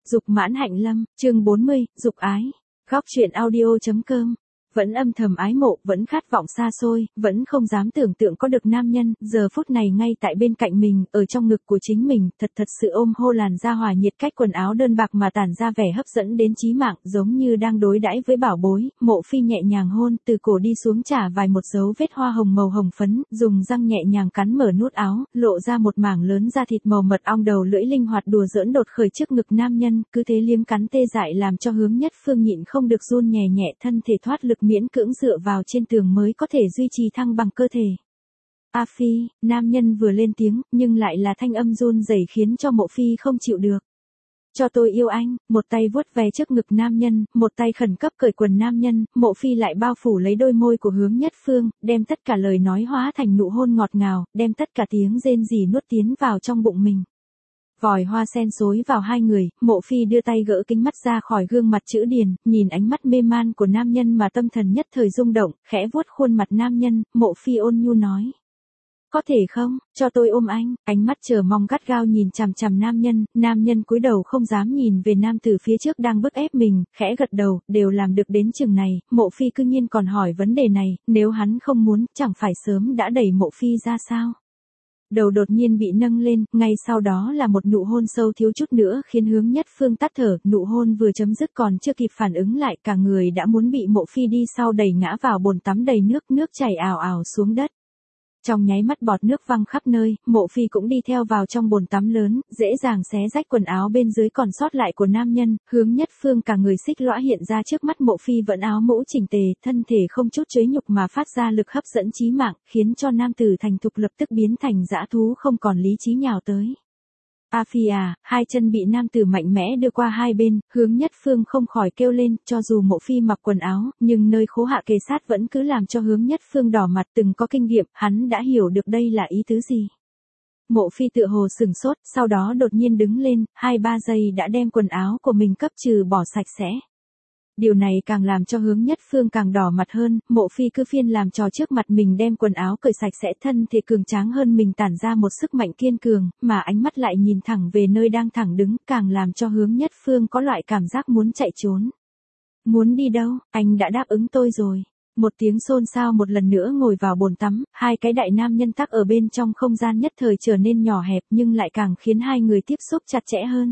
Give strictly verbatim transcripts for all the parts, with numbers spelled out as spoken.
Dục mãn hạnh lâm, chương bốn mươi, dục ái. Góc truyện audio.com. Vẫn âm thầm ái mộ, vẫn khát vọng xa xôi, vẫn không dám tưởng tượng có được nam nhân, giờ phút này ngay tại bên cạnh mình, ở trong ngực của chính mình, thật thật sự ôm hô làn da hòa nhiệt cách quần áo đơn bạc mà tản ra vẻ hấp dẫn đến chí mạng, giống như đang đối đãi với bảo bối. Mộ Phi nhẹ nhàng hôn, từ cổ đi xuống trả vài một dấu vết hoa hồng màu hồng phấn, dùng răng nhẹ nhàng cắn mở nút áo, lộ ra một mảng lớn da thịt màu mật ong, đầu lưỡi linh hoạt đùa giỡn đột khởi trước ngực nam nhân, cứ thế liếm cắn tê dại làm cho Hướng Nhất Phương nhịn không được run nhẹ nhẹ, thân thể thoát lực miễn cưỡng dựa vào trên tường mới có thể duy trì thăng bằng cơ thể. A Phi, nam nhân vừa lên tiếng, nhưng lại là thanh âm run rẩy khiến cho Mộ Phi không chịu được. Cho tôi yêu anh, một tay vuốt ve trước ngực nam nhân, một tay khẩn cấp cởi quần nam nhân, Mộ Phi lại bao phủ lấy đôi môi của Hướng Nhất Phương, đem tất cả lời nói hóa thành nụ hôn ngọt ngào, đem tất cả tiếng rên rỉ nuốt tiến vào trong bụng mình. Vòi hoa sen xối vào hai người, Mộ Phi đưa tay gỡ kính mắt ra khỏi gương mặt chữ điền, nhìn ánh mắt mê man của nam nhân mà tâm thần nhất thời rung động, khẽ vuốt khuôn mặt nam nhân, Mộ Phi ôn nhu nói. Có thể không, cho tôi ôm anh, ánh mắt chờ mong gắt gao nhìn chằm chằm nam nhân, nam nhân cúi đầu không dám nhìn về nam tử phía trước đang bức ép mình, khẽ gật đầu, đều làm được đến chừng này, Mộ Phi cư nhiên còn hỏi vấn đề này, nếu hắn không muốn, chẳng phải sớm đã đẩy Mộ Phi ra sao? Đầu đột nhiên bị nâng lên, ngay sau đó là một nụ hôn sâu thiếu chút nữa khiến Hướng Nhất Phương tắt thở, nụ hôn vừa chấm dứt còn chưa kịp phản ứng lại, cả người đã muốn bị Mộ Phi đi sau đẩy ngã vào bồn tắm đầy nước, nước chảy ào ào xuống đất. Trong nháy mắt bọt nước văng khắp nơi, Mộ Phi cũng đi theo vào trong bồn tắm lớn, dễ dàng xé rách quần áo bên dưới còn sót lại của nam nhân, Hướng Nhất Phương cả người xích lõa hiện ra trước mắt Mộ Phi vẫn áo mũ chỉnh tề, thân thể không chút chuế nhục mà phát ra lực hấp dẫn chí mạng, khiến cho nam tử thành thục lập tức biến thành dã thú không còn lý trí nhào tới. A Phi à, hai chân bị nam tử mạnh mẽ đưa qua hai bên, Hướng Nhất Phương không khỏi kêu lên, cho dù Mộ Phi mặc quần áo, nhưng nơi khố hạ kề sát vẫn cứ làm cho Hướng Nhất Phương đỏ mặt, từng có kinh nghiệm, hắn đã hiểu được đây là ý tứ gì. Mộ Phi tựa hồ sừng sốt, sau đó đột nhiên đứng lên, hai ba giây đã đem quần áo của mình cấp trừ bỏ sạch sẽ. Điều này càng làm cho Hướng Nhất Phương càng đỏ mặt hơn, Mộ Phi cứ phiên làm trò trước mặt mình đem quần áo cởi sạch sẽ, thân thể cường tráng hơn mình tản ra một sức mạnh kiên cường, mà ánh mắt lại nhìn thẳng về nơi đang thẳng đứng, càng làm cho Hướng Nhất Phương có loại cảm giác muốn chạy trốn. Muốn đi đâu, anh đã đáp ứng tôi rồi. Một tiếng xôn xao một lần nữa ngồi vào bồn tắm, hai cái đại nam nhân tắc ở bên trong không gian nhất thời trở nên nhỏ hẹp nhưng lại càng khiến hai người tiếp xúc chặt chẽ hơn.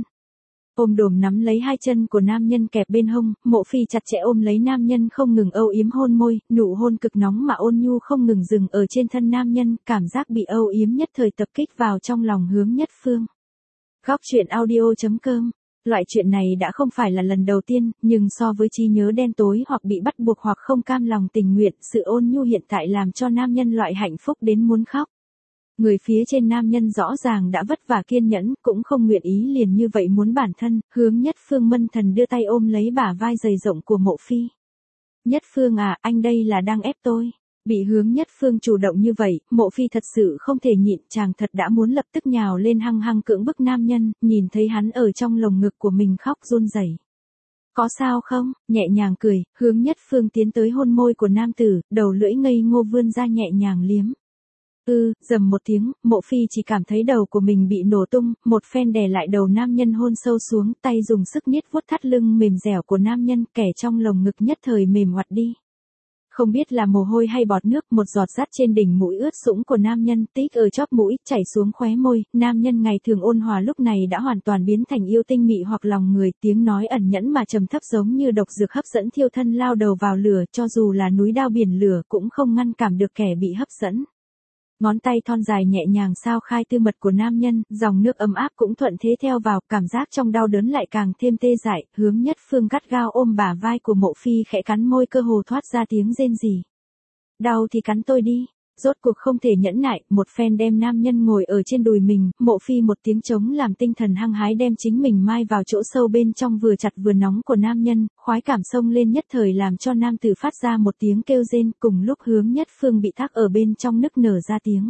Ôm đồm nắm lấy hai chân của nam nhân kẹp bên hông, Mộ Phi chặt chẽ ôm lấy nam nhân không ngừng âu yếm hôn môi, nụ hôn cực nóng mà ôn nhu không ngừng dừng ở trên thân nam nhân, cảm giác bị âu yếm nhất thời tập kích vào trong lòng Hướng Nhất Phương. Góc truyện audio.com. Loại chuyện này đã không phải là lần đầu tiên, nhưng so với trí nhớ đen tối hoặc bị bắt buộc hoặc không cam lòng tình nguyện, sự ôn nhu hiện tại làm cho nam nhân loại hạnh phúc đến muốn khóc. Người phía trên nam nhân rõ ràng đã vất vả kiên nhẫn, cũng không nguyện ý liền như vậy muốn bản thân, Hướng Nhất Phương mân thần đưa tay ôm lấy bả vai dày rộng của Mộ Phi. Nhất Phương à, anh đây là đang ép tôi. Bị Hướng Nhất Phương chủ động như vậy, Mộ Phi thật sự không thể nhịn, chàng thật đã muốn lập tức nhào lên hăng hăng cưỡng bức nam nhân, nhìn thấy hắn ở trong lồng ngực của mình khóc run rẩy. Có sao không, nhẹ nhàng cười, Hướng Nhất Phương tiến tới hôn môi của nam tử, đầu lưỡi ngây ngô vươn ra nhẹ nhàng liếm. Ừ, dầm một tiếng, Mộ Phi chỉ cảm thấy đầu của mình bị nổ tung, một phen đè lại đầu nam nhân hôn sâu xuống, tay dùng sức niết vuốt thắt lưng mềm dẻo của nam nhân, kẻ trong lồng ngực nhất thời mềm oặt đi. Không biết là mồ hôi hay bọt nước, một giọt rắt trên đỉnh mũi ướt sũng của nam nhân, tích ở chóp mũi, chảy xuống khóe môi, nam nhân ngày thường ôn hòa lúc này đã hoàn toàn biến thành yêu tinh mị hoặc lòng người, tiếng nói ẩn nhẫn mà trầm thấp giống như độc dược hấp dẫn thiêu thân lao đầu vào lửa, cho dù là núi đao biển lửa cũng không ngăn cản được kẻ bị hấp dẫn. Ngón tay thon dài nhẹ nhàng sao khai tư mật của nam nhân, dòng nước ấm áp cũng thuận thế theo vào, cảm giác trong đau đớn lại càng thêm tê dại, Hướng Nhất Phương gắt gao ôm bả vai của Mộ Phi khẽ cắn môi cơ hồ thoát ra tiếng rên rỉ. Đau thì cắn tôi đi. Rốt cuộc không thể nhẫn nại, một phen đem nam nhân ngồi ở trên đùi mình, Mộ Phi một tiếng trống làm tinh thần hăng hái đem chính mình mai vào chỗ sâu bên trong vừa chặt vừa nóng của nam nhân, khoái cảm xông lên nhất thời làm cho nam tử phát ra một tiếng kêu rên, cùng lúc Hướng Nhất Phương bị thác ở bên trong nức nở ra tiếng.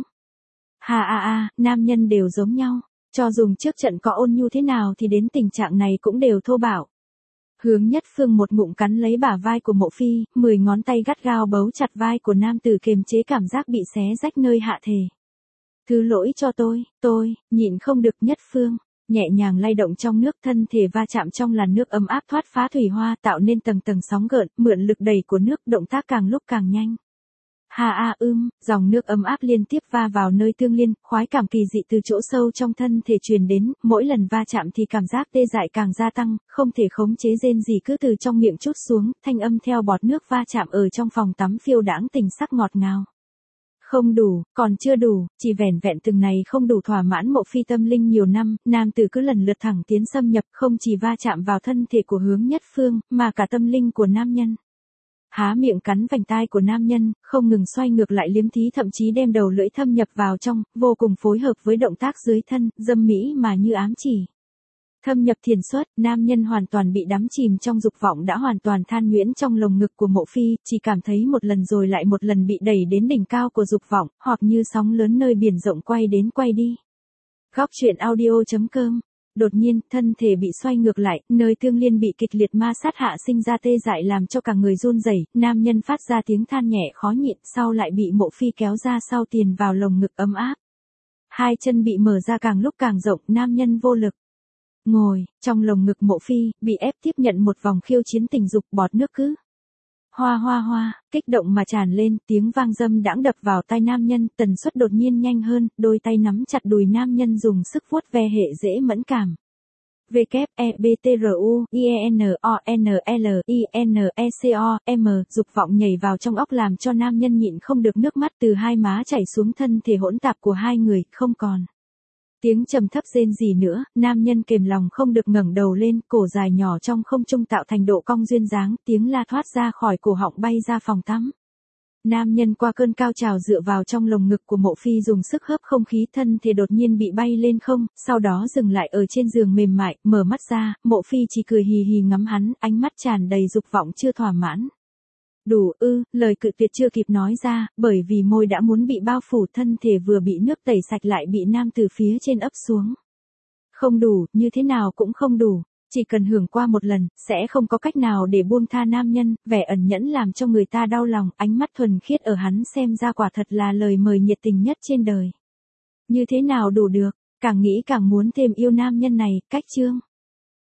Ha a a, nam nhân đều giống nhau, cho dùng trước trận có ôn nhu thế nào thì đến tình trạng này cũng đều thô bạo. Hướng Nhất Phương một ngụm cắn lấy bả vai của Mộ Phi, mười ngón tay gắt gao bấu chặt vai của nam tử kiềm chế cảm giác bị xé rách nơi hạ thể. Thứ lỗi cho tôi, tôi, nhịn không được Nhất Phương. nhẹ nhàng lay động trong nước, thân thể va chạm trong làn nước ấm áp thoát phá thủy hoa tạo nên tầng tầng sóng gợn, mượn lực đẩy của nước, động tác càng lúc càng nhanh. Ha a ưm, dòng nước ấm áp liên tiếp va vào nơi tương liên, khoái cảm kỳ dị từ chỗ sâu trong thân thể truyền đến, mỗi lần va chạm thì cảm giác tê dại càng gia tăng, không thể khống chế rên gì cứ từ trong miệng trút xuống, thanh âm theo bọt nước va chạm ở trong phòng tắm phiêu đãng tình sắc ngọt ngào. Không đủ, còn chưa đủ, chỉ vẻn vẹn từng này không đủ thỏa mãn Mộ Phi tâm linh nhiều năm, nam tử cứ lần lượt thẳng tiến xâm nhập, không chỉ va chạm vào thân thể của Hướng Nhất Phương, mà cả tâm linh của nam nhân. Há miệng cắn vành tai của nam nhân, không ngừng xoay ngược lại liếm thí, thậm chí đem đầu lưỡi thâm nhập vào trong, vô cùng phối hợp với động tác dưới thân, dâm mỹ mà như ám chỉ. Thâm nhập thiền xuất, nam nhân hoàn toàn bị đắm chìm trong dục vọng đã hoàn toàn than nhuyễn trong lồng ngực của Mộ Phi, chỉ cảm thấy một lần rồi lại một lần bị đẩy đến đỉnh cao của dục vọng, hoặc như sóng lớn nơi biển rộng quay đến quay đi. Góc truyện audio chấm com. Đột nhiên, thân thể bị xoay ngược lại, nơi tương liên bị kịch liệt ma sát hạ sinh ra tê dại làm cho cả người run rẩy, nam nhân phát ra tiếng than nhẹ khó nhịn, sau lại bị Mộ Phi kéo ra sau tiền vào lồng ngực ấm áp. Hai chân bị mở ra càng lúc càng rộng, nam nhân vô lực. Ngồi, trong lồng ngực Mộ Phi, bị ép tiếp nhận một vòng khiêu chiến tình dục, bọt nước cứ. Hoa hoa hoa, kích động mà tràn lên, tiếng vang dâm đãng đập vào tai nam nhân, tần suất đột nhiên nhanh hơn, đôi tay nắm chặt đùi nam nhân dùng sức vuốt ve hệ dễ mẫn cảm. W E B T R U I E N O N L I N E C O M, dục vọng nhảy vào trong óc làm cho nam nhân nhịn không được, nước mắt từ hai má chảy xuống thân thể hỗn tạp của hai người, không còn tiếng trầm thấp rên gì nữa, nam nhân kềm lòng không được ngẩng đầu lên, cổ dài nhỏ trong không trung tạo thành độ cong duyên dáng, tiếng la thoát ra khỏi cổ họng bay ra phòng tắm. Nam nhân qua cơn cao trào dựa vào trong lồng ngực của Mộ Phi dùng sức hớp không khí, thân thể đột nhiên bị bay lên không, sau đó dừng lại ở trên giường mềm mại, mở mắt ra, Mộ Phi chỉ cười hì hì ngắm hắn, ánh mắt tràn đầy dục vọng chưa thỏa mãn. Đủ ư, lời cự tuyệt chưa kịp nói ra, bởi vì môi đã muốn bị bao phủ, thân thể vừa bị nước tẩy sạch lại bị nam từ phía trên ấp xuống. Không đủ, như thế nào cũng không đủ, chỉ cần hưởng qua một lần, sẽ không có cách nào để buông tha nam nhân, vẻ ẩn nhẫn làm cho người ta đau lòng, ánh mắt thuần khiết ở hắn xem ra quả thật là lời mời nhiệt tình nhất trên đời. Như thế nào đủ được, càng nghĩ càng muốn thêm yêu nam nhân này, cách chương.